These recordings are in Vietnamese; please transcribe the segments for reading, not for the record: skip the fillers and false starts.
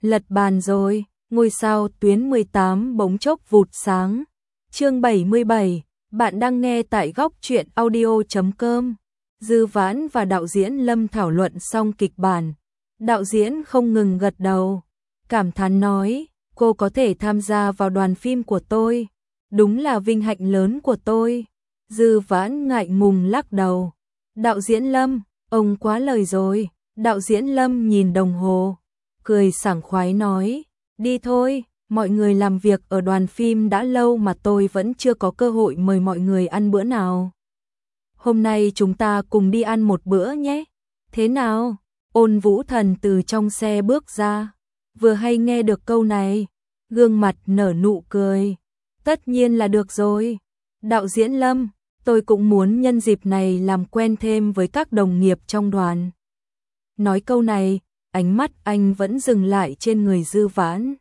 Lật bàn rồi, ngôi sao tuyến 18 bỗng chốc vụt sáng. Chương 77, bạn đang nghe tại góc truyện audio.com. Dư Vãn và đạo diễn Lâm thảo luận xong kịch bản. Đạo diễn không ngừng gật đầu, cảm thán nói, cô có thể tham gia vào đoàn phim của tôi, đúng là vinh hạnh lớn của tôi. Dư Vãn ngại ngùng lắc đầu. Đạo diễn Lâm, ông quá lời rồi. Đạo diễn Lâm nhìn đồng hồ, cười sảng khoái nói, đi thôi, mọi người làm việc ở đoàn phim đã lâu mà tôi vẫn chưa có cơ hội mời mọi người ăn bữa nào. Hôm nay chúng ta cùng đi ăn một bữa nhé. Thế nào? Ôn Vũ Thần từ trong xe bước ra, vừa hay nghe được câu này, gương mặt nở nụ cười. Tất nhiên là được rồi. Đạo diễn Lâm, tôi cũng muốn nhân dịp này làm quen thêm với các đồng nghiệp trong đoàn. Nói câu này, ánh mắt anh vẫn dừng lại trên người Dư Vãn.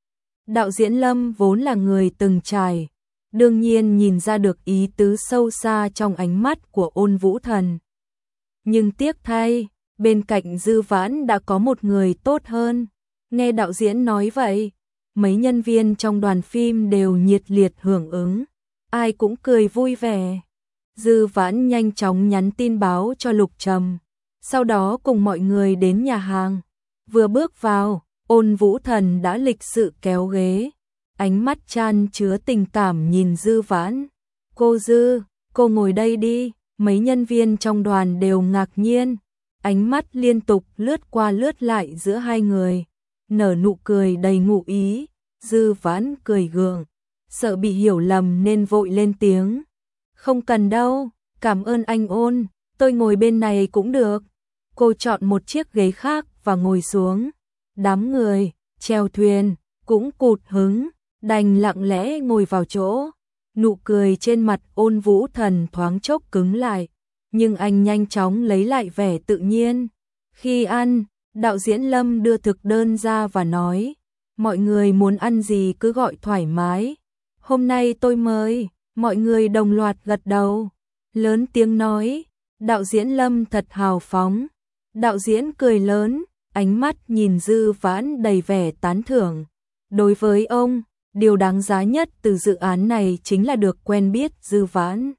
Đạo diễn Lâm vốn là người từng trải, đương nhiên nhìn ra được ý tứ sâu xa trong ánh mắt của Ôn Vũ Thần. Nhưng tiếc thay, bên cạnh Dư Vãn đã có một người tốt hơn. Nghe đạo diễn nói vậy, mấy nhân viên trong đoàn phim đều nhiệt liệt hưởng ứng, ai cũng cười vui vẻ. Dư Vãn nhanh chóng nhắn tin báo cho Lục Trầm, sau đó cùng mọi người đến nhà hàng. Vừa bước vào, Ôn Vũ Thần đã lịch sự kéo ghế, ánh mắt chan chứa tình cảm nhìn Dư Vãn. Cô Dư, cô ngồi đây đi. Mấy nhân viên trong đoàn đều ngạc nhiên, ánh mắt liên tục lướt qua lướt lại giữa hai người, nở nụ cười đầy ngụ ý. Dư Vãn cười gượng, sợ bị hiểu lầm nên vội lên tiếng. Không cần đâu, cảm ơn anh Ôn, tôi ngồi bên này cũng được. Cô chọn một chiếc ghế khác và ngồi xuống. Đám người, chèo thuyền, cũng cụt hứng, đành lặng lẽ ngồi vào chỗ. Nụ cười trên mặt Ôn Vũ Thần thoáng chốc cứng lại, nhưng anh nhanh chóng lấy lại vẻ tự nhiên. Khi ăn, đạo diễn Lâm đưa thực đơn ra và nói, mọi người muốn ăn gì cứ gọi thoải mái. Hôm nay tôi mời. Mọi người đồng loạt gật đầu, lớn tiếng nói, đạo diễn Lâm thật hào phóng. Đạo diễn cười lớn, ánh mắt nhìn Dư Vãn đầy vẻ tán thưởng. Đối với ông, điều đáng giá nhất từ dự án này chính là được quen biết Dư Vãn.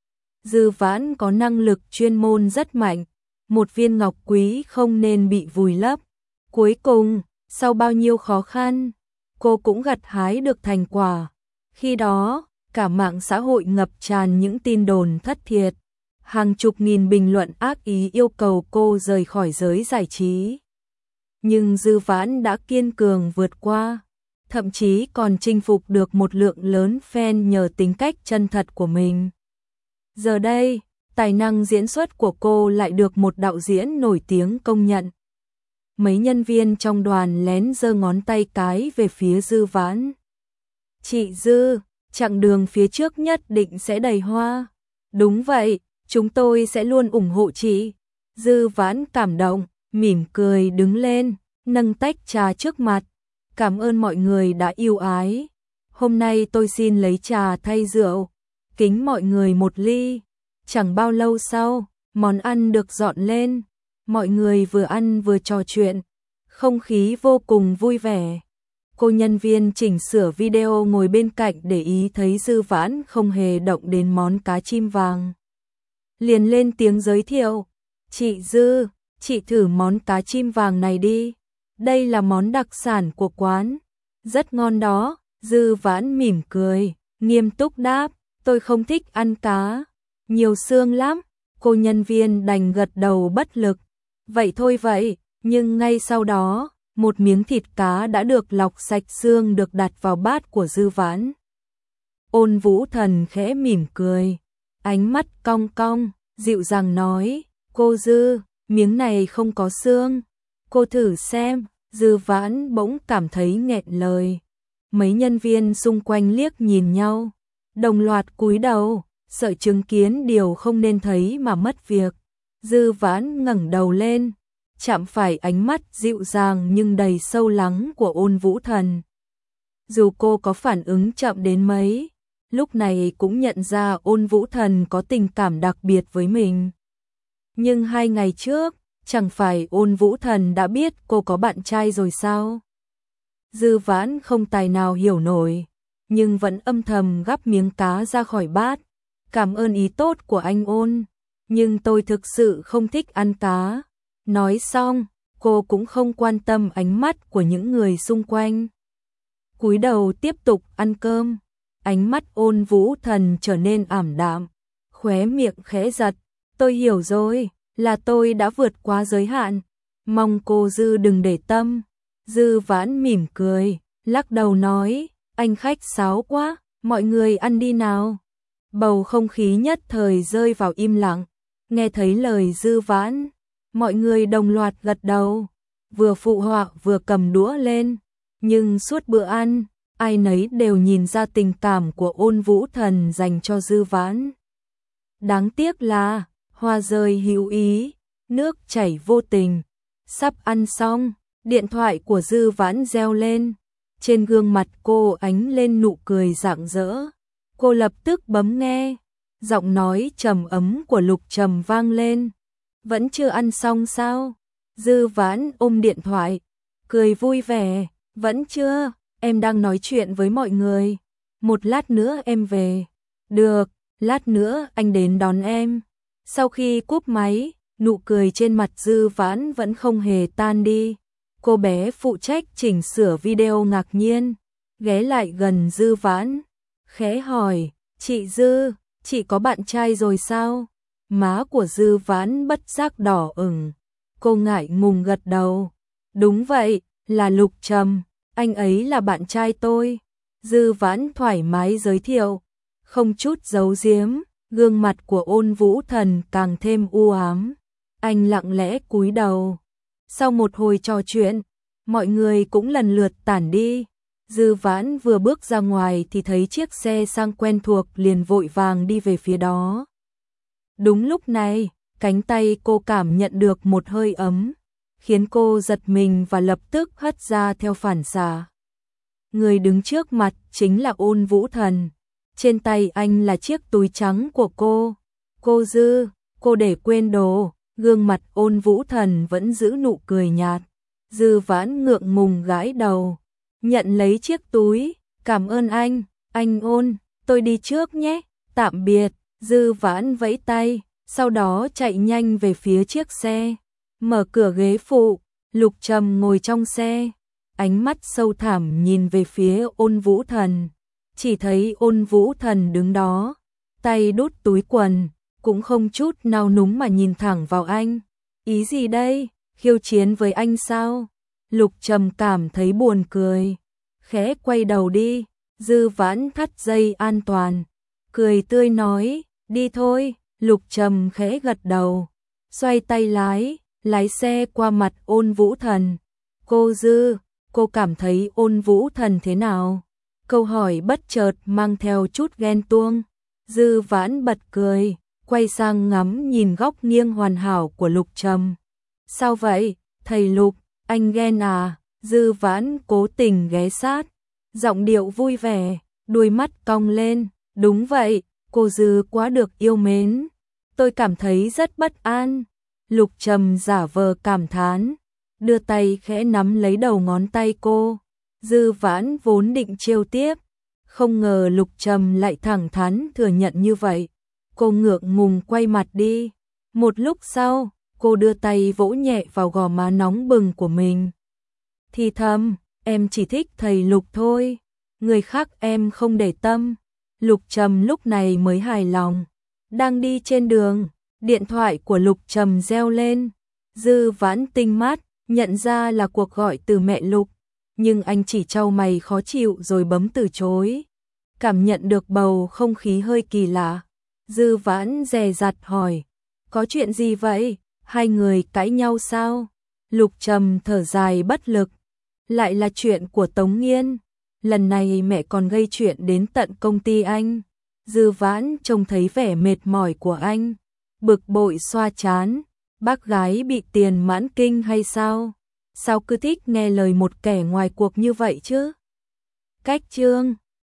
Dư Vãn có năng lực chuyên môn rất mạnh, một viên ngọc quý không nên bị vùi lấp. Cuối cùng, sau bao nhiêu khó khăn, cô cũng gặt hái được thành quả. Khi đó, cả mạng xã hội ngập tràn những tin đồn thất thiệt, hàng chục nghìn bình luận ác ý yêu cầu cô rời khỏi giới giải trí. Nhưng Dư Vãn đã kiên cường vượt qua, thậm chí còn chinh phục được một lượng lớn fan nhờ tính cách chân thật của mình. Giờ đây, tài năng diễn xuất của cô lại được một đạo diễn nổi tiếng công nhận. Mấy nhân viên trong đoàn lén giơ ngón tay cái về phía Dư Vãn. Chị Dư, chặng đường phía trước nhất định sẽ đầy hoa. Đúng vậy, chúng tôi sẽ luôn ủng hộ chị. Dư Vãn cảm động, mỉm cười đứng lên, nâng tách trà trước mặt. Cảm ơn mọi người đã yêu ái. Hôm nay tôi xin lấy trà thay rượu, kính mọi người một ly. Chẳng bao lâu sau, món ăn được dọn lên. Mọi người vừa ăn vừa trò chuyện, không khí vô cùng vui vẻ. Cô nhân viên chỉnh sửa video ngồi bên cạnh để ý thấy Dư Vãn không hề động đến món cá chim vàng. Liền lên tiếng giới thiệu, chị Dư, chị thử món cá chim vàng này đi. Đây là món đặc sản của quán, rất ngon đó. Dư Vãn mỉm cười, nghiêm túc đáp, tôi không thích ăn cá, nhiều xương lắm. Cô nhân viên đành gật đầu bất lực, vậy thôi vậy. Nhưng ngay sau đó, một miếng thịt cá đã được lọc sạch xương được đặt vào bát của Dư Vãn. Ôn Vũ Thần khẽ mỉm cười, ánh mắt cong cong, dịu dàng nói, cô Dư, miếng này không có xương, cô thử xem. Dư Vãn bỗng cảm thấy nghẹn lời. Mấy nhân viên xung quanh liếc nhìn nhau, đồng loạt cúi đầu, sợ chứng kiến điều không nên thấy mà mất việc. Dư Vãn ngẩng đầu lên, chạm phải ánh mắt dịu dàng nhưng đầy sâu lắng của Ôn Vũ Thần. Dù cô có phản ứng chậm đến mấy, lúc này cũng nhận ra Ôn Vũ Thần có tình cảm đặc biệt với mình. Nhưng 2 ngày trước, chẳng phải Ôn Vũ Thần đã biết cô có bạn trai rồi sao? Dư Vãn không tài nào hiểu nổi, nhưng vẫn âm thầm gắp miếng cá ra khỏi bát. Cảm ơn ý tốt của anh Ôn, nhưng tôi thực sự không thích ăn cá. Nói xong, cô cũng không quan tâm ánh mắt của những người xung quanh. Cúi đầu tiếp tục ăn cơm, ánh mắt Ôn Vũ Thần trở nên ảm đạm, khóe miệng khẽ giật. Tôi hiểu rồi, là tôi đã vượt quá giới hạn, mong cô Dư đừng để tâm. Dư Vãn mỉm cười, lắc đầu nói, anh khách sáo quá, mọi người ăn đi nào. Bầu không khí nhất thời rơi vào im lặng, nghe thấy lời Dư Vãn, mọi người đồng loạt gật đầu, vừa phụ họa vừa cầm đũa lên, nhưng suốt bữa ăn, ai nấy đều nhìn ra tình cảm của Ôn Vũ Thần dành cho Dư Vãn. Đáng tiếc là, hoa rơi hữu ý, nước chảy vô tình. Sắp ăn xong, điện thoại của Dư Vãn reo lên, trên gương mặt cô ánh lên nụ cười rạng rỡ. Cô lập tức bấm nghe, giọng nói trầm ấm của Lục Trầm vang lên. Vẫn chưa ăn xong sao? Dư Vãn ôm điện thoại, cười vui vẻ, vẫn chưa, em đang nói chuyện với mọi người. Một lát nữa em về. Được, lát nữa anh đến đón em. Sau khi cúp máy, nụ cười trên mặt Dư Vãn vẫn không hề tan đi. Cô bé phụ trách chỉnh sửa video ngạc nhiên, ghé lại gần Dư Vãn, khẽ hỏi, chị Dư, chị có bạn trai rồi sao? Má của Dư Vãn bất giác đỏ ửng, cô ngại ngùng gật đầu. Đúng vậy, là Lục Trầm, anh ấy là bạn trai tôi. Dư Vãn thoải mái giới thiệu, không chút giấu giếm, gương mặt của Ôn Vũ Thần càng thêm u ám. Anh lặng lẽ cúi đầu. Sau một hồi trò chuyện, mọi người cũng lần lượt tản đi. Dư Vãn vừa bước ra ngoài thì thấy chiếc xe sang quen thuộc liền vội vàng đi về phía đó. Đúng lúc này, cánh tay cô cảm nhận được một hơi ấm, khiến cô giật mình và lập tức hất ra theo phản xạ. Người đứng trước mặt chính là Ôn Vũ Thần. Trên tay anh là chiếc túi trắng của cô. Cô Dư, cô để quên đồ. Gương mặt Ôn Vũ Thần vẫn giữ nụ cười nhạt. Dư Vãn ngượng ngùng gãi đầu, nhận lấy chiếc túi. Cảm ơn anh Ôn, tôi đi trước nhé, tạm biệt. Dư Vãn vẫy tay, sau đó chạy nhanh về phía chiếc xe. Mở cửa ghế phụ, Lục Trầm ngồi trong xe, ánh mắt sâu thẳm nhìn về phía Ôn Vũ Thần. Chỉ thấy Ôn Vũ Thần đứng đó, tay đút túi quần, cũng không chút nao núng mà nhìn thẳng vào anh. Ý gì đây? Khiêu chiến với anh sao? Lục Trầm cảm thấy buồn cười, khẽ quay đầu đi. Dư Vãn thắt dây an toàn, cười tươi nói, đi thôi. Lục Trầm khẽ gật đầu, xoay tay lái xe qua mặt Ôn Vũ Thần. Cô Dư, cô cảm thấy Ôn Vũ Thần thế nào? Câu hỏi bất chợt mang theo chút ghen tuông. Dư Vãn bật cười, quay sang ngắm nhìn góc nghiêng hoàn hảo của Lục Trầm. Sao vậy, thầy Lục, anh ghen à? Dư Vãn cố tình ghé sát, giọng điệu vui vẻ, đuôi mắt cong lên. Đúng vậy, cô Dư quá được yêu mến. Tôi cảm thấy rất bất an. Lục Trầm giả vờ cảm thán, đưa tay khẽ nắm lấy đầu ngón tay cô. Dư Vãn vốn định trêu tiếp, không ngờ Lục Trầm lại thẳng thắn thừa nhận như vậy. Cô ngượng ngùng quay mặt đi. Một lúc sau, cô đưa tay vỗ nhẹ vào gò má nóng bừng của mình. Thì thầm, em chỉ thích thầy Lục thôi, người khác em không để tâm. Lục Trầm lúc này mới hài lòng. Đang đi trên đường, điện thoại của Lục Trầm reo lên. Dư Vãn tinh mắt, nhận ra là cuộc gọi từ mẹ Lục, nhưng anh chỉ trao mày khó chịu rồi bấm từ chối. Cảm nhận được bầu không khí hơi kỳ lạ, Dư Vãn dè dặt hỏi, có chuyện gì vậy? Hai người cãi nhau sao? Lục Trầm thở dài bất lực, lại là chuyện của Tống Nghiên. Lần này mẹ còn gây chuyện đến tận công ty anh. Dư Vãn trông thấy vẻ mệt mỏi của anh, bực bội xoa trán. Bác gái bị tiền mãn kinh hay sao? Sao cứ thích nghe lời một kẻ ngoài cuộc như vậy chứ? Cách chương